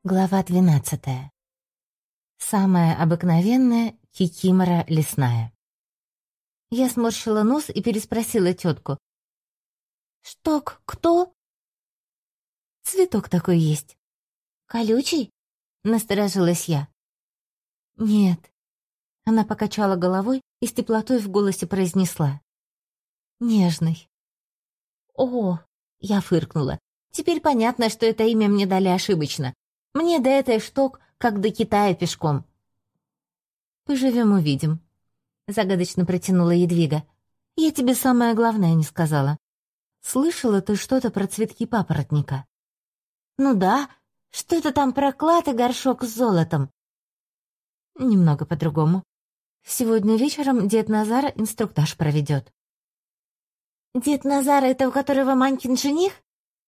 Глава 12. Самая обыкновенная кикимора лесная. Я сморщила нос и переспросила тетку. «Шток кто?» «Цветок такой есть». «Колючий?» — насторожилась я. «Нет». Она покачала головой и с теплотой в голосе произнесла. «Нежный». «О!» — я фыркнула. «Теперь понятно, что это имя мне дали ошибочно. Мне до этой шток, как до Китая пешком». «Поживем-увидим», — загадочно протянула Едвига. «Я тебе самое главное не сказала. Слышала ты что-то про цветки папоротника?» «Ну да, что-то там про клад и горшок с золотом». «Немного по-другому. Сегодня вечером дед Назар инструктаж проведет». «Дед Назар — это у которого Манькин жених?»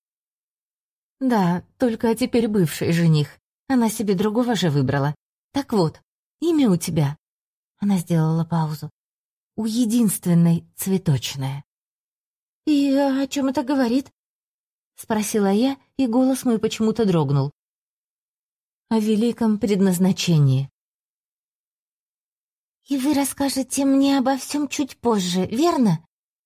«Да, только теперь бывший жених. Она себе другого же выбрала. Так вот, имя у тебя...» Она сделала паузу. «У единственной цветочное». «И о чем это говорит?» Спросила я, и голос мой почему-то дрогнул. «О великом предназначении». «И вы расскажете мне обо всем чуть позже, верно?»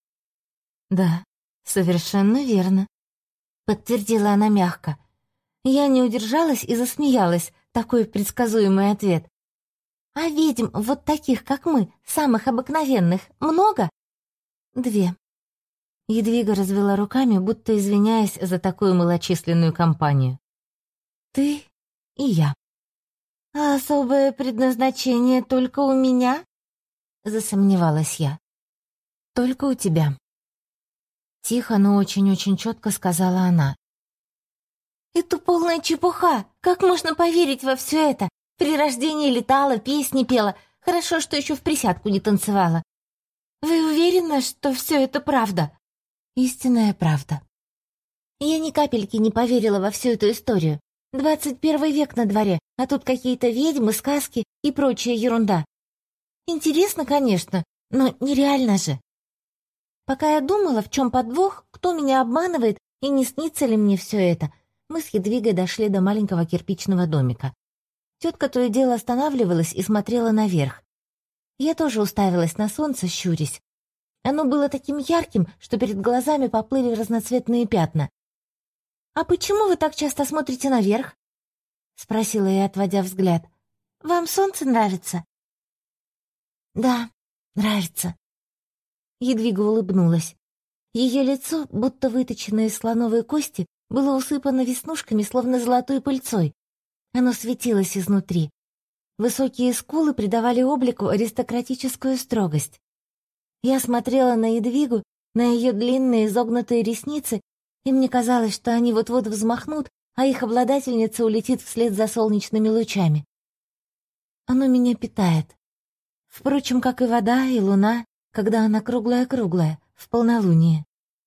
«Да, совершенно верно», — подтвердила она мягко. Я не удержалась и засмеялась, такой предсказуемый ответ. «А ведьм, вот таких, как мы, самых обыкновенных, много?» «2». Едвига развела руками, будто извиняясь за такую малочисленную компанию. «Ты и я». «А особое предназначение только у меня?» — засомневалась я. «Только у тебя». Тихо, но очень-очень четко сказала она. «Это полная чепуха! Как можно поверить во все это? При рождении летала, песни пела. Хорошо, что еще в присядку не танцевала. Вы уверены, что все это правда?» «Истинная правда». Я ни капельки не поверила во всю эту историю. 21 век на дворе, а тут какие-то ведьмы, сказки и прочая ерунда. Интересно, конечно, но нереально же. Пока я думала, в чем подвох, кто меня обманывает и не снится ли мне все это, мы с Едвигой дошли до маленького кирпичного домика. Тетка то и дело останавливалась и смотрела наверх. Я тоже уставилась на солнце, щурясь. Оно было таким ярким, что перед глазами поплыли разноцветные пятна. «А почему вы так часто смотрите наверх?» — спросила я, отводя взгляд. «Вам солнце нравится?» «Да, нравится». Едвига улыбнулась. Ее лицо, будто выточенное из слоновой кости, было усыпано веснушками, словно золотой пыльцой. Оно светилось изнутри. Высокие скулы придавали облику аристократическую строгость. Я смотрела на Едвигу, на ее длинные изогнутые ресницы, и мне казалось, что они вот-вот взмахнут, а их обладательница улетит вслед за солнечными лучами. Оно меня питает. Впрочем, как и вода, и луна, когда она круглая-круглая, в полнолуние.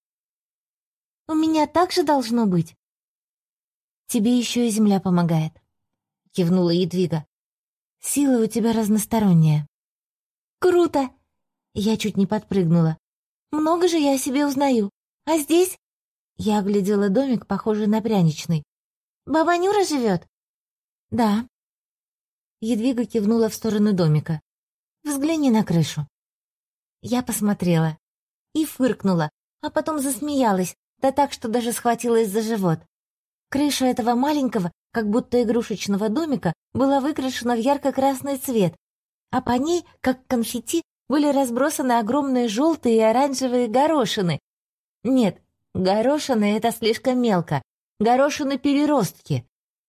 «У меня так же должно быть?» «Тебе еще и земля помогает», — кивнула Едвига. «Сила у тебя разносторонняя». «Круто!» Я чуть не подпрыгнула. «Много же я о себе узнаю. А здесь?» Я оглядела домик, похожий на пряничный. «Баба Нюра живет?» «Да». Едвига кивнула в сторону домика. «Взгляни на крышу». Я посмотрела и фыркнула, а потом засмеялась, да так, что даже схватилась за живот. Крыша этого маленького, как будто игрушечного домика, была выкрашена в ярко-красный цвет, а по ней, как конфетти, были разбросаны огромные желтые и оранжевые горошины. Нет, горошины — это слишком мелко. Горошины-переростки.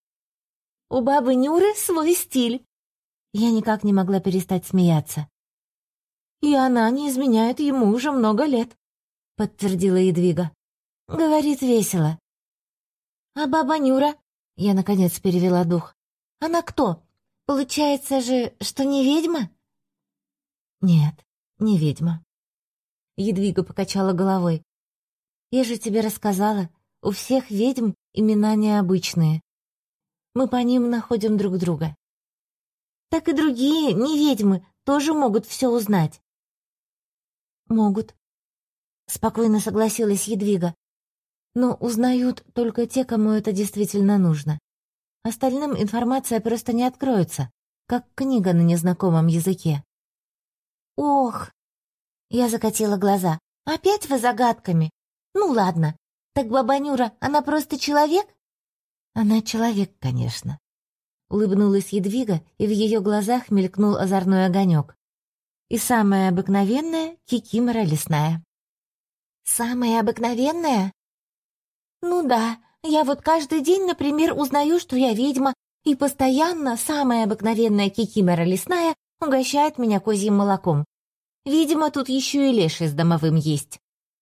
У бабы Нюры свой стиль. Я никак не могла перестать смеяться. «И она не изменяет ему уже много лет», — подтвердила Едвига. «Говорит весело». «А баба Нюра?» — я, наконец, перевела дух. «Она кто? Получается же, что не ведьма?» «Нет, не ведьма». Едвига покачала головой. «Я же тебе рассказала, у всех ведьм имена необычные. Мы по ним находим друг друга». «Так и другие, не ведьмы, тоже могут все узнать». «Могут», — спокойно согласилась Едвига. «Но узнают только те, кому это действительно нужно. Остальным информация просто не откроется, как книга на незнакомом языке. «Ох!» — я закатила глаза. «Опять вы загадками? Ну ладно, так баба Нюра, она просто человек?» «Она человек, конечно», — улыбнулась Едвига, и в ее глазах мелькнул озорной огонек. «И самая обыкновенная кикимора лесная». «Самая обыкновенная?» «Ну да, я вот каждый день, например, узнаю, что я ведьма, и постоянно самая обыкновенная кикимора лесная угощает меня козьим молоком. Видимо, тут еще и леший с домовым есть».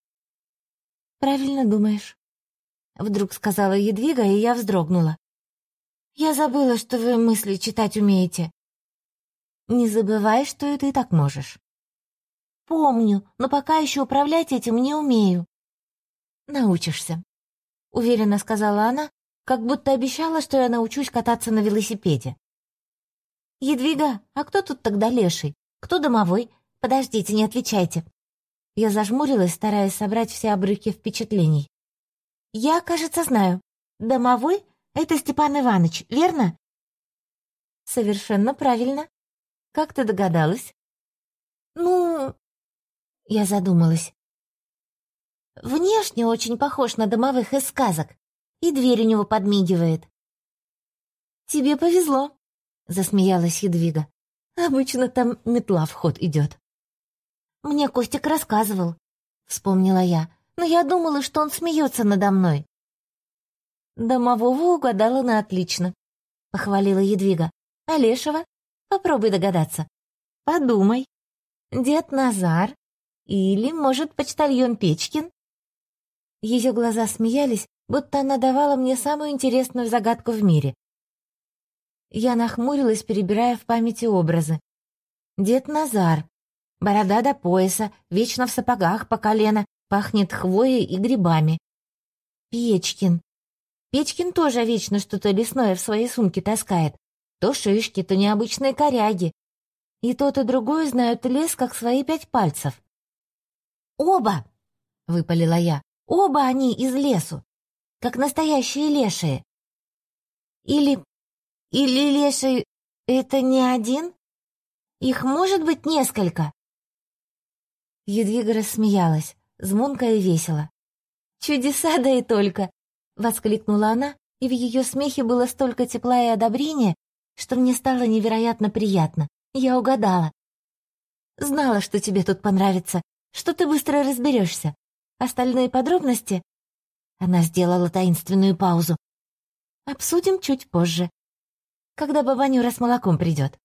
«Правильно думаешь», — вдруг сказала Едвига, и я вздрогнула. «Я забыла, что вы мысли читать умеете». «Не забывай, что и ты так можешь». «Помню, но пока еще управлять этим не умею». «Научишься», — уверенно сказала она, как будто обещала, что я научусь кататься на велосипеде. «Едвига, а кто тут тогда леший? Кто домовой? Подождите, не отвечайте». Я зажмурилась, стараясь собрать все обрывки впечатлений. «Я, кажется, знаю. Домовой — это Степан Иванович, верно?» «Совершенно правильно. Как ты догадалась?» «Ну...» Я задумалась. «Внешне очень похож на домовых из сказок, и дверь у него подмигивает». «Тебе повезло», — засмеялась Едвига. «Обычно там метла в ход идет». «Мне Костик рассказывал», — вспомнила я, «но я думала, что он смеется надо мной». «Домового угадала на отлично», — похвалила Едвига. «А лешего? Попробуй догадаться. Подумай. Дед Назар? Или, может, почтальон Печкин?» Ее глаза смеялись, будто она давала мне самую интересную загадку в мире. Я нахмурилась, перебирая в памяти образы. Дед Назар. Борода до пояса, вечно в сапогах по колено, пахнет хвоей и грибами. Печкин. Печкин тоже вечно что-то лесное в своей сумке таскает. То шишки, то необычные коряги. И тот, и другой знают лес, как свои 5 пальцев. «Оба!» — выпалила я. «Оба они из лесу, как настоящие лешие». Или леший — это не один? Их может быть несколько?» Едвига рассмеялась, звонко и весело. «Чудеса, да и только!» — воскликнула она, и в ее смехе было столько тепла и одобрения, что мне стало невероятно приятно. Я угадала. «Знала, что тебе тут понравится, что ты быстро разберешься. Остальные подробности...» Она сделала таинственную паузу. «Обсудим чуть позже, когда баба Нюра с молоком придет».